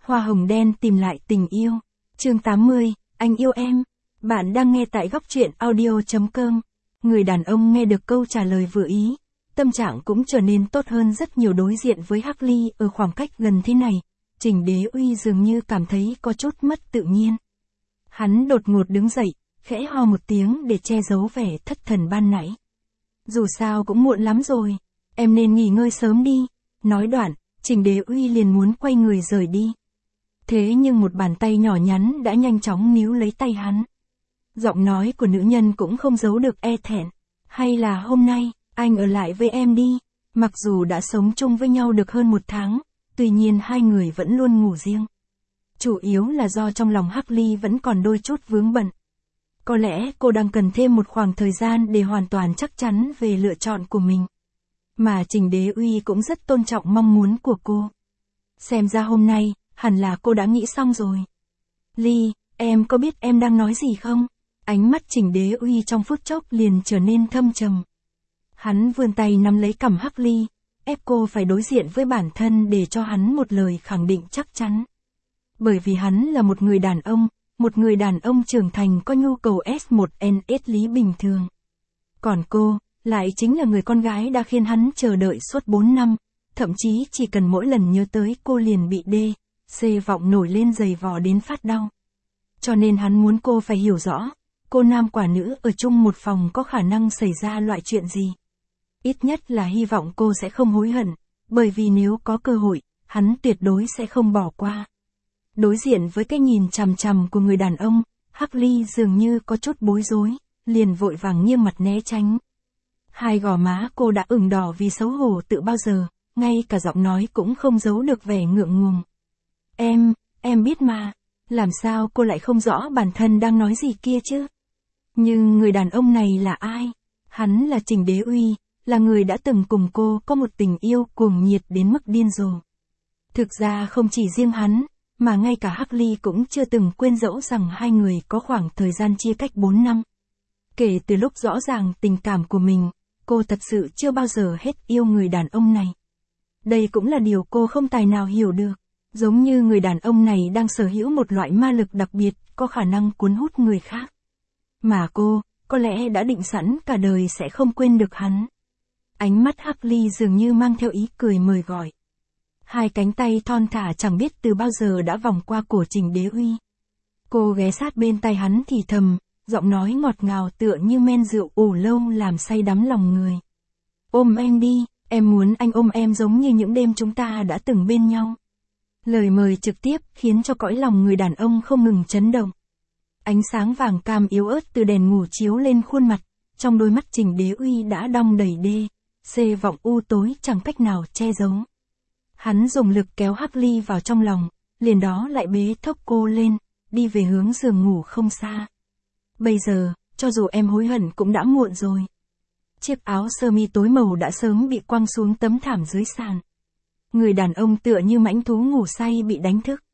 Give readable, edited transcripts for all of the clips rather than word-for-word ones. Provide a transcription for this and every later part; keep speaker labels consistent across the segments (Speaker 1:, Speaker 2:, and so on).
Speaker 1: Hoa hồng đen tìm lại tình yêu. Chương 80, anh yêu em. Bạn đang nghe tại góc truyện audio.com. Người đàn ông nghe được câu trả lời vừa ý. Tâm trạng cũng trở nên tốt hơn rất nhiều đối diện với Hắc Ly ở khoảng cách gần thế này. Trình Đế Uy dường như cảm thấy có chút mất tự nhiên. Hắn đột ngột đứng dậy, khẽ ho một tiếng để che giấu vẻ thất thần ban nãy. Dù sao cũng muộn lắm rồi, em nên nghỉ ngơi sớm đi. Nói đoạn, Trình Đế Uy liền muốn quay người rời đi. Thế nhưng một bàn tay nhỏ nhắn đã nhanh chóng níu lấy tay hắn. Giọng nói của nữ nhân cũng không giấu được e thẹn. Hay là hôm nay, anh ở lại với em đi. Mặc dù đã sống chung với nhau được hơn 1 tháng, tuy nhiên hai người vẫn luôn ngủ riêng. Chủ yếu là do trong lòng Hắc Ly vẫn còn đôi chút vướng bận. Có lẽ cô đang cần thêm một khoảng thời gian để hoàn toàn chắc chắn về lựa chọn của mình. Mà Trình Đế Uy cũng rất tôn trọng mong muốn của cô. Xem ra hôm nay, hẳn là cô đã nghĩ xong rồi. Ly, em có biết em đang nói gì không? Ánh mắt Trình Đế Uy trong phút chốc liền trở nên thâm trầm. Hắn vươn tay nắm lấy cằm Hắc Ly, ép cô phải đối diện với bản thân để cho hắn một lời khẳng định chắc chắn. Bởi vì hắn là một người đàn ông trưởng thành có nhu cầu S1NS lý bình thường. Còn cô, lại chính là người con gái đã khiến hắn chờ đợi suốt 4 năm, thậm chí chỉ cần mỗi lần nhớ tới cô liền bị C vọng nổi lên dày vò đến phát đau. Cho nên hắn muốn cô phải hiểu rõ, cô nam quả nữ ở chung một phòng có khả năng xảy ra loại chuyện gì. Ít nhất là hy vọng cô sẽ không hối hận, bởi vì nếu có cơ hội, hắn tuyệt đối sẽ không bỏ qua. Đối diện với cái nhìn chằm chằm của người đàn ông, Hắc Ly dường như có chút bối rối, liền vội vàng nghiêng mặt né tránh. Hai gò má cô đã ửng đỏ vì xấu hổ từ bao giờ, ngay cả giọng nói cũng không giấu được vẻ ngượng ngùng. Em biết mà, làm sao cô lại không rõ bản thân đang nói gì kia chứ? Nhưng người đàn ông này là ai? Hắn là Trình Đế Uy, là người đã từng cùng cô có một tình yêu cuồng nhiệt đến mức điên rồ. Thực ra không chỉ riêng hắn, mà ngay cả Hắc Ly cũng chưa từng quên dẫu rằng hai người có khoảng thời gian chia cách 4 năm. Kể từ lúc rõ ràng tình cảm của mình, cô thật sự chưa bao giờ hết yêu người đàn ông này. Đây cũng là điều cô không tài nào hiểu được. Giống như người đàn ông này đang sở hữu một loại ma lực đặc biệt, có khả năng cuốn hút người khác. Mà cô, có lẽ đã định sẵn cả đời sẽ không quên được hắn. Ánh mắt Hắc Ly dường như mang theo ý cười mời gọi. Hai cánh tay thon thả chẳng biết từ bao giờ đã vòng qua cổ Trình Đế Uy. Cô ghé sát bên tai hắn thì thầm, giọng nói ngọt ngào tựa như men rượu ủ lâu làm say đắm lòng người. Ôm em đi, em muốn anh ôm em giống như những đêm chúng ta đã từng bên nhau. Lời mời trực tiếp khiến cho cõi lòng người đàn ông không ngừng chấn động. Ánh sáng vàng cam yếu ớt từ đèn ngủ chiếu lên khuôn mặt, trong đôi mắt Trình Đế Uy đã đong đầy C vọng u tối chẳng cách nào che giấu. Hắn dùng lực kéo Hắc Ly vào trong lòng, liền đó lại bế thốc cô lên, đi về hướng giường ngủ không xa. Bây giờ, cho dù em hối hận cũng đã muộn rồi. Chiếc áo sơ mi tối màu đã sớm bị quăng xuống tấm thảm dưới sàn. Người đàn ông tựa như mãnh thú ngủ say bị đánh thức.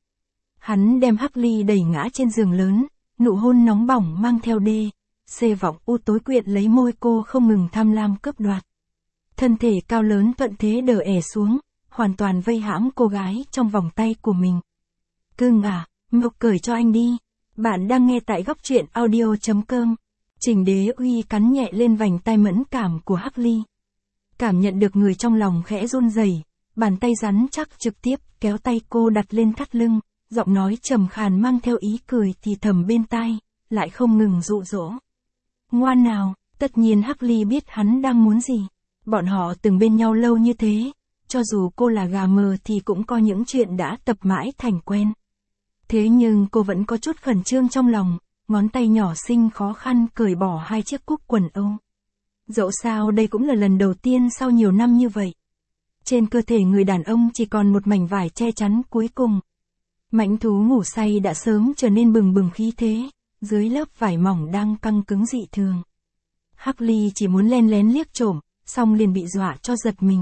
Speaker 1: Hắn đem Hắc Ly đẩy ngã trên giường lớn, nụ hôn nóng bỏng mang theo C vọng u tối quyện lấy môi cô không ngừng tham lam cướp đoạt. Thân thể cao lớn thuận thế đờ ẻ xuống, hoàn toàn vây hãm cô gái trong vòng tay của mình. Cưng à, mau cởi cho anh đi. Bạn đang nghe tại góc truyện audio.com. Trình Đế Uy cắn nhẹ lên vành tai mẫn cảm của Hắc Ly. Cảm nhận được người trong lòng khẽ run rẩy, bàn tay rắn chắc trực tiếp kéo tay cô đặt lên thắt lưng, giọng nói trầm khàn mang theo ý cười thì thầm bên tai, lại không ngừng dụ dỗ. Ngoan nào, tất nhiên Hắc Ly biết hắn đang muốn gì. Bọn họ từng bên nhau lâu như thế, cho dù cô là gà mờ thì cũng có những chuyện đã tập mãi thành quen. Thế nhưng cô vẫn có chút khẩn trương trong lòng, ngón tay nhỏ xinh khó khăn cởi bỏ 2 chiếc cúc quần âu. Dẫu sao đây cũng là lần đầu tiên sau nhiều năm như vậy. Trên cơ thể người đàn ông chỉ còn một mảnh vải che chắn cuối cùng. Mãnh thú ngủ say đã sớm trở nên bừng bừng khí thế, dưới lớp vải mỏng đang căng cứng dị thường. Hắc Ly chỉ muốn len lén liếc trộm, xong liền bị dọa cho giật mình.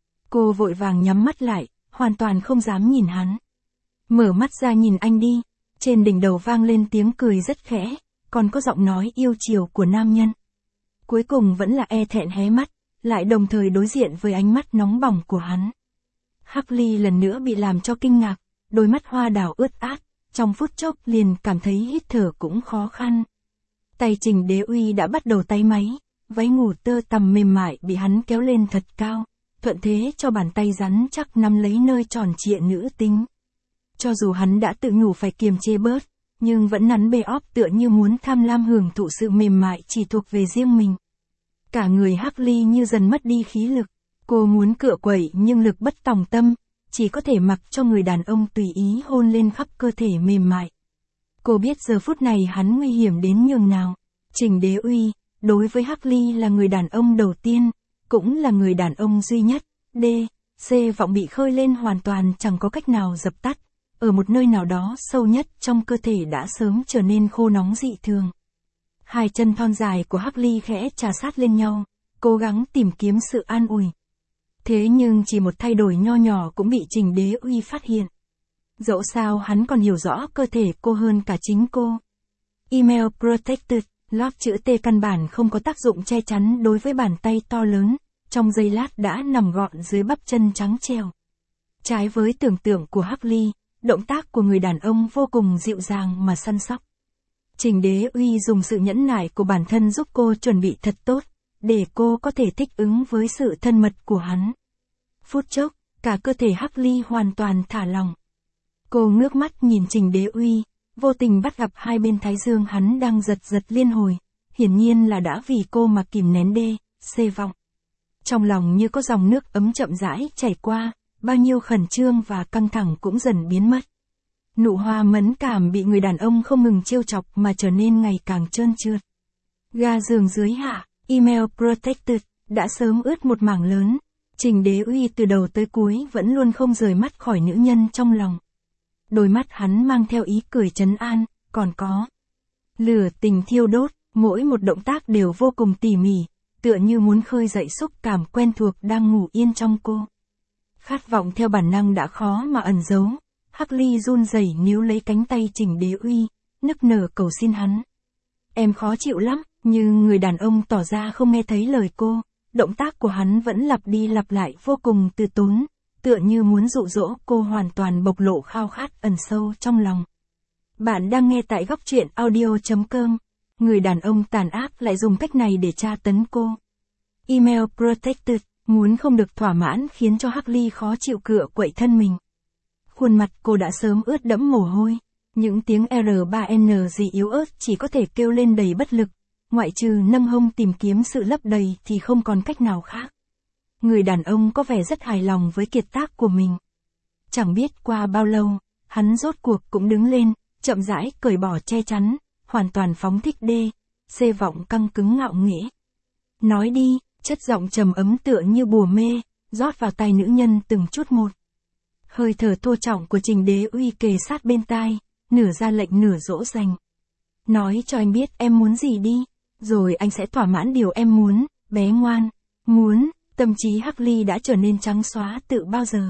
Speaker 1: Cô vội vàng nhắm mắt lại, hoàn toàn không dám nhìn hắn. Mở mắt ra nhìn anh đi, trên đỉnh đầu vang lên tiếng cười rất khẽ, còn có giọng nói yêu chiều của nam nhân. Cuối cùng vẫn là e thẹn hé mắt, lại đồng thời đối diện với ánh mắt nóng bỏng của hắn. Hắc Ly lần nữa bị làm cho kinh ngạc, đôi mắt hoa đào ướt át, trong phút chốc liền cảm thấy hít thở cũng khó khăn. Tay Trình Đế Uy đã bắt đầu táy máy, váy ngủ tơ tằm mềm mại bị hắn kéo lên thật cao, thuận thế cho bàn tay rắn chắc nắm lấy nơi tròn trịa nữ tính. Cho dù hắn đã tự nhủ phải kiềm chế bớt, nhưng vẫn nắn bê óp tựa như muốn tham lam hưởng thụ sự mềm mại chỉ thuộc về riêng mình. Cả người Hắc Ly như dần mất đi khí lực, cô muốn cựa quậy nhưng lực bất tòng tâm, chỉ có thể mặc cho người đàn ông tùy ý hôn lên khắp cơ thể mềm mại. Cô biết giờ phút này hắn nguy hiểm đến nhường nào. Trình Đế Uy, đối với Hắc Ly là người đàn ông đầu tiên, cũng là người đàn ông duy nhất. C vọng bị khơi lên hoàn toàn chẳng có cách nào dập tắt, ở một nơi nào đó sâu nhất trong cơ thể đã sớm trở nên khô nóng dị thường. Hai chân thon dài của Hắc Ly khẽ trà sát lên nhau, cố gắng tìm kiếm sự an ủi. Thế nhưng chỉ một thay đổi nho nhỏ cũng bị Trình Đế Uy phát hiện. Dẫu sao hắn còn hiểu rõ cơ thể cô hơn cả chính cô. Email Protected, Love chữ T căn bản không có tác dụng che chắn đối với bàn tay to lớn, trong giây lát đã nằm gọn dưới bắp chân trắng trẻo. Trái với tưởng tượng của Hắc Ly, động tác của người đàn ông vô cùng dịu dàng mà săn sóc. Trình Đế Uy dùng sự nhẫn nại của bản thân giúp cô chuẩn bị thật tốt, để cô có thể thích ứng với sự thân mật của hắn. Phút chốc, cả cơ thể Hắc Ly hoàn toàn thả lỏng. Cô ngước mắt nhìn Trình Đế Uy, vô tình bắt gặp hai bên thái dương hắn đang giật giật liên hồi, hiển nhiên là đã vì cô mà kìm nén C vọng. Trong lòng như có dòng nước ấm chậm rãi chảy qua, bao nhiêu khẩn trương và căng thẳng cũng dần biến mất. Nụ hoa mẫn cảm bị người đàn ông không ngừng trêu chọc mà trở nên ngày càng trơn trượt. Ga giường dưới hạ, Email Protected, đã sớm ướt một mảng lớn. Trình Đế Uy từ đầu tới cuối vẫn luôn không rời mắt khỏi nữ nhân trong lòng. Đôi mắt hắn mang theo ý cười trấn an, còn có lửa tình thiêu đốt, mỗi một động tác đều vô cùng tỉ mỉ, tựa như muốn khơi dậy xúc cảm quen thuộc đang ngủ yên trong cô. Khát vọng theo bản năng đã khó mà ẩn giấu, Hắc Ly run rẩy níu lấy cánh tay Trình Đế Uy, nức nở cầu xin hắn. Em khó chịu lắm, nhưng người đàn ông tỏ ra không nghe thấy lời cô, động tác của hắn vẫn lặp đi lặp lại vô cùng từ tốn, tựa như muốn dụ dỗ cô hoàn toàn bộc lộ khao khát ẩn sâu trong lòng. Bạn đang nghe tại góc truyện audio.com. Người đàn ông tàn ác lại dùng cách này để tra tấn cô. Email Protected, muốn không được thỏa mãn khiến cho Hắc Ly khó chịu cựa quậy thân mình. Khuôn mặt cô đã sớm ướt đẫm mồ hôi, những tiếng R3N gì yếu ớt chỉ có thể kêu lên đầy bất lực, ngoại trừ nâng hông tìm kiếm sự lấp đầy thì không còn cách nào khác. Người đàn ông có vẻ rất hài lòng với kiệt tác của mình. Chẳng biết qua bao lâu, hắn rốt cuộc cũng đứng lên, chậm rãi cởi bỏ che chắn, hoàn toàn phóng thích C vọng căng cứng ngạo nghễ. Nói đi, chất giọng trầm ấm tựa như bùa mê, rót vào tai nữ nhân từng chút một. Hơi thở thô trọng của Trình Đế Uy kề sát bên tai, nửa ra lệnh nửa dỗ dành. Nói cho anh biết em muốn gì đi, rồi anh sẽ thỏa mãn điều em muốn, bé ngoan. Muốn, tâm trí Hắc Ly đã trở nên trắng xóa từ bao giờ.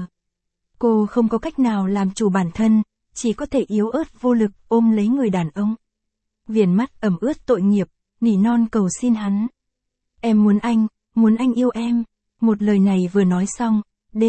Speaker 1: Cô không có cách nào làm chủ bản thân, chỉ có thể yếu ớt vô lực ôm lấy người đàn ông. Viền mắt ẩm ướt tội nghiệp, nỉ non cầu xin hắn. Em muốn anh yêu em. Một lời này vừa nói xong,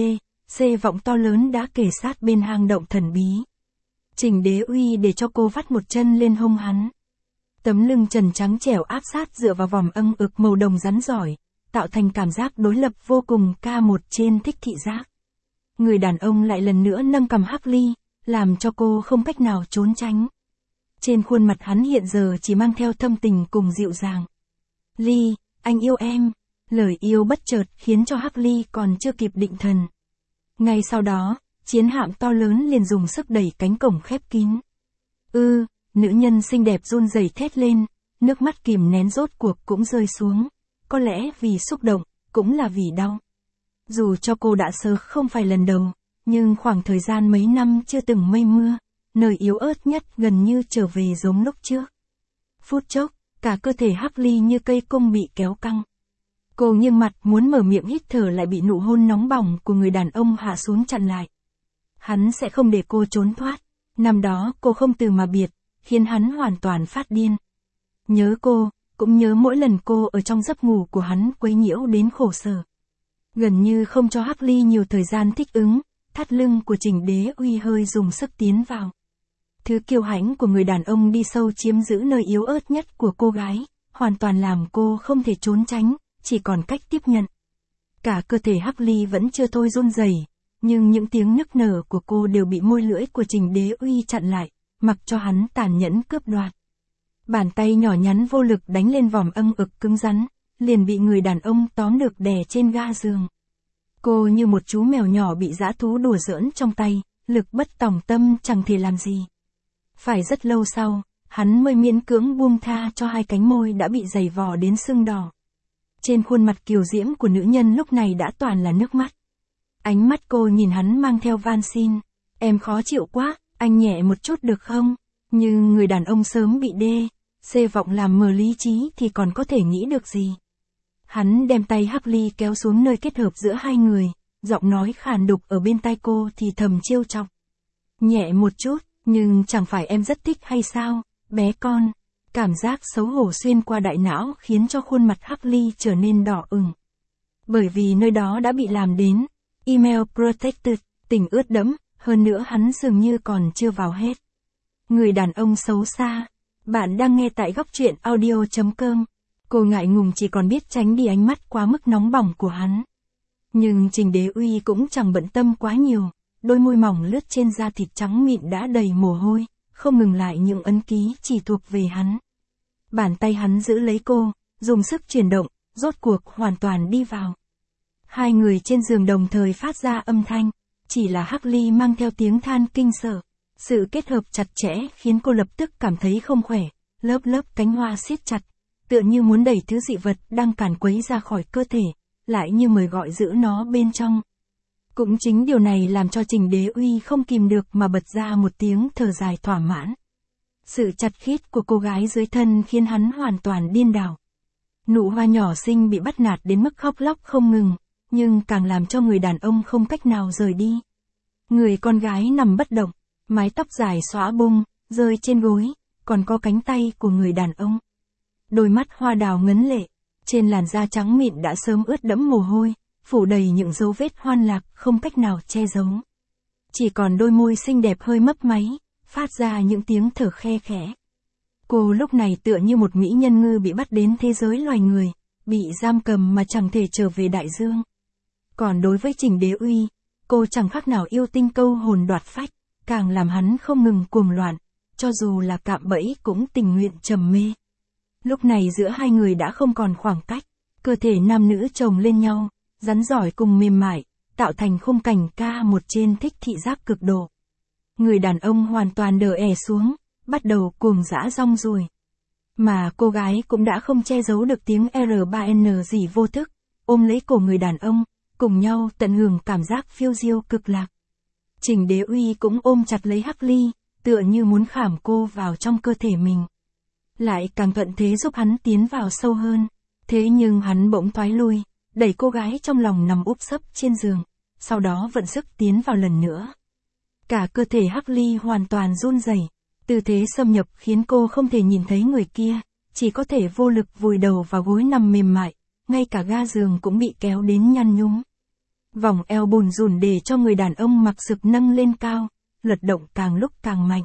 Speaker 1: C vọng to lớn đã kề sát bên hang động thần bí. Trình Đế Uy để cho cô vắt một chân lên hông hắn. Tấm lưng trần trắng trẻo áp sát dựa vào vòng âng ực màu đồng rắn giỏi, tạo thành cảm giác đối lập vô cùng K1 trên thích thị giác. Người đàn ông lại lần nữa nâng cầm Hắc Ly, làm cho cô không cách nào trốn tránh. Trên khuôn mặt hắn hiện giờ chỉ mang theo thâm tình cùng dịu dàng. Ly, anh yêu em. Lời yêu bất chợt khiến cho Hắc Ly còn chưa kịp định thần. Ngay sau đó, chiến hạm to lớn liền dùng sức đẩy cánh cổng khép kín. Nữ nhân xinh đẹp run rẩy thét lên, nước mắt kìm nén rốt cuộc cũng rơi xuống. Có lẽ vì xúc động, cũng là vì đau. Dù cho cô đã sơ không phải lần đầu, nhưng khoảng thời gian mấy năm chưa từng mây mưa, nơi yếu ớt nhất gần như trở về giống lúc trước. Phút chốc, cả cơ thể Hắc Ly như cây cung bị kéo căng. Cô nghiêng mặt muốn mở miệng hít thở lại bị nụ hôn nóng bỏng của người đàn ông hạ xuống chặn lại. Hắn sẽ không để cô trốn thoát. Năm đó cô không từ mà biệt, khiến hắn hoàn toàn phát điên. Nhớ cô, cũng nhớ mỗi lần cô ở trong giấc ngủ của hắn quấy nhiễu đến khổ sở. Gần như không cho Hắc Ly nhiều thời gian thích ứng, thắt lưng của Trình Đế Uy hơi dùng sức tiến vào. Thứ kiêu hãnh của người đàn ông đi sâu chiếm giữ nơi yếu ớt nhất của cô gái, hoàn toàn làm cô không thể trốn tránh, chỉ còn cách tiếp nhận. Cả cơ thể Hắc Ly vẫn chưa thôi run rẩy, nhưng những tiếng nức nở của cô đều bị môi lưỡi của Trình Đế Uy chặn lại, mặc cho hắn tàn nhẫn cướp đoạt. Bàn tay nhỏ nhắn vô lực đánh lên vòm âng ực cứng rắn, liền bị người đàn ông tóm được đè trên ga giường. Cô như một chú mèo nhỏ bị dã thú đùa giỡn trong tay, lực bất tòng tâm chẳng thể làm gì. Phải rất lâu sau, hắn mới miễn cưỡng buông tha cho hai cánh môi đã bị giày vò đến sưng đỏ. Trên khuôn mặt kiều diễm của nữ nhân lúc này đã toàn là nước mắt. Ánh mắt cô nhìn hắn mang theo van xin. Em khó chịu quá, anh nhẹ một chút được không? Nhưng người đàn ông sớm bị xê vọng làm mờ lý trí thì còn có thể nghĩ được gì. Hắn đem tay Hắc Ly kéo xuống nơi kết hợp giữa hai người, giọng nói khàn đục ở bên tai cô thì thầm trêu chọc. Nhẹ một chút, nhưng chẳng phải em rất thích hay sao, bé con. Cảm giác xấu hổ xuyên qua đại não khiến cho khuôn mặt Hắc Ly trở nên đỏ ửng. Bởi vì nơi đó đã bị làm đến email protected, tình ướt đẫm, hơn nữa hắn dường như còn chưa vào hết. Người đàn ông xấu xa. Bạn đang nghe tại góc truyện audio.com. Cô ngại ngùng chỉ còn biết tránh đi ánh mắt quá mức nóng bỏng của hắn. Nhưng Trình Đế Uy cũng chẳng bận tâm quá nhiều, đôi môi mỏng lướt trên da thịt trắng mịn đã đầy mồ hôi, không ngừng lại những ấn ký chỉ thuộc về hắn. Bàn tay hắn giữ lấy cô, dùng sức chuyển động, rốt cuộc hoàn toàn đi vào. Hai người trên giường đồng thời phát ra âm thanh, chỉ là Hắc Ly mang theo tiếng than kinh sợ. Sự kết hợp chặt chẽ khiến cô lập tức cảm thấy không khỏe, lớp cánh hoa siết chặt, tựa như muốn đẩy thứ dị vật đang càn quấy ra khỏi cơ thể, lại như mời gọi giữ nó bên trong. Cũng chính điều này làm cho Trình Đế Uy không kìm được mà bật ra một tiếng thở dài thỏa mãn. Sự chặt khít của cô gái dưới thân khiến hắn hoàn toàn điên đảo. Nụ hoa nhỏ xinh bị bắt nạt đến mức khóc lóc không ngừng, nhưng càng làm cho người đàn ông không cách nào rời đi. Người con gái nằm bất động, mái tóc dài xõa bung, rơi trên gối, còn có cánh tay của người đàn ông. Đôi mắt hoa đào ngấn lệ, trên làn da trắng mịn đã sớm ướt đẫm mồ hôi, phủ đầy những dấu vết hoan lạc không cách nào che giấu. Chỉ còn đôi môi xinh đẹp hơi mấp máy, phát ra những tiếng thở khe khẽ. Cô lúc này tựa như một mỹ nhân ngư bị bắt đến thế giới loài người, bị giam cầm mà chẳng thể trở về đại dương. Còn đối với Trình Đế Uy, cô chẳng khác nào yêu tinh câu hồn đoạt phách, càng làm hắn không ngừng cuồng loạn, cho dù là cạm bẫy cũng tình nguyện trầm mê. Lúc này giữa hai người đã không còn khoảng cách, cơ thể nam nữ chồng lên nhau, rắn giỏi cùng mềm mại, tạo thành khung cảnh ca một trên thích thị giác cực độ. Người đàn ông hoàn toàn đờ ẻ xuống, bắt đầu cuồng dã rong ruổi. Mà cô gái cũng đã không che giấu được tiếng R3N gì vô thức, ôm lấy cổ người đàn ông, cùng nhau tận hưởng cảm giác phiêu diêu cực lạc. Trình Đế Uy cũng ôm chặt lấy Hắc Ly, tựa như muốn khảm cô vào trong cơ thể mình. Lại càng thuận thế giúp hắn tiến vào sâu hơn. Thế nhưng hắn bỗng thoái lui, đẩy cô gái trong lòng nằm úp sấp trên giường, sau đó vận sức tiến vào lần nữa. Cả cơ thể Hắc Ly hoàn toàn run rẩy, tư thế xâm nhập khiến cô không thể nhìn thấy người kia, chỉ có thể vô lực vùi đầu vào gối nằm mềm mại, ngay cả ga giường cũng bị kéo đến nhăn nhúm. Vòng eo bùn rùn để cho người đàn ông mặc sực nâng lên cao, lật động càng lúc càng mạnh.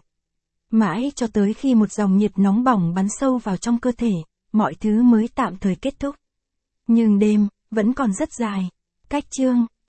Speaker 1: Mãi cho tới khi một dòng nhiệt nóng bỏng bắn sâu vào trong cơ thể, mọi thứ mới tạm thời kết thúc. Nhưng đêm, vẫn còn rất dài. Cách chương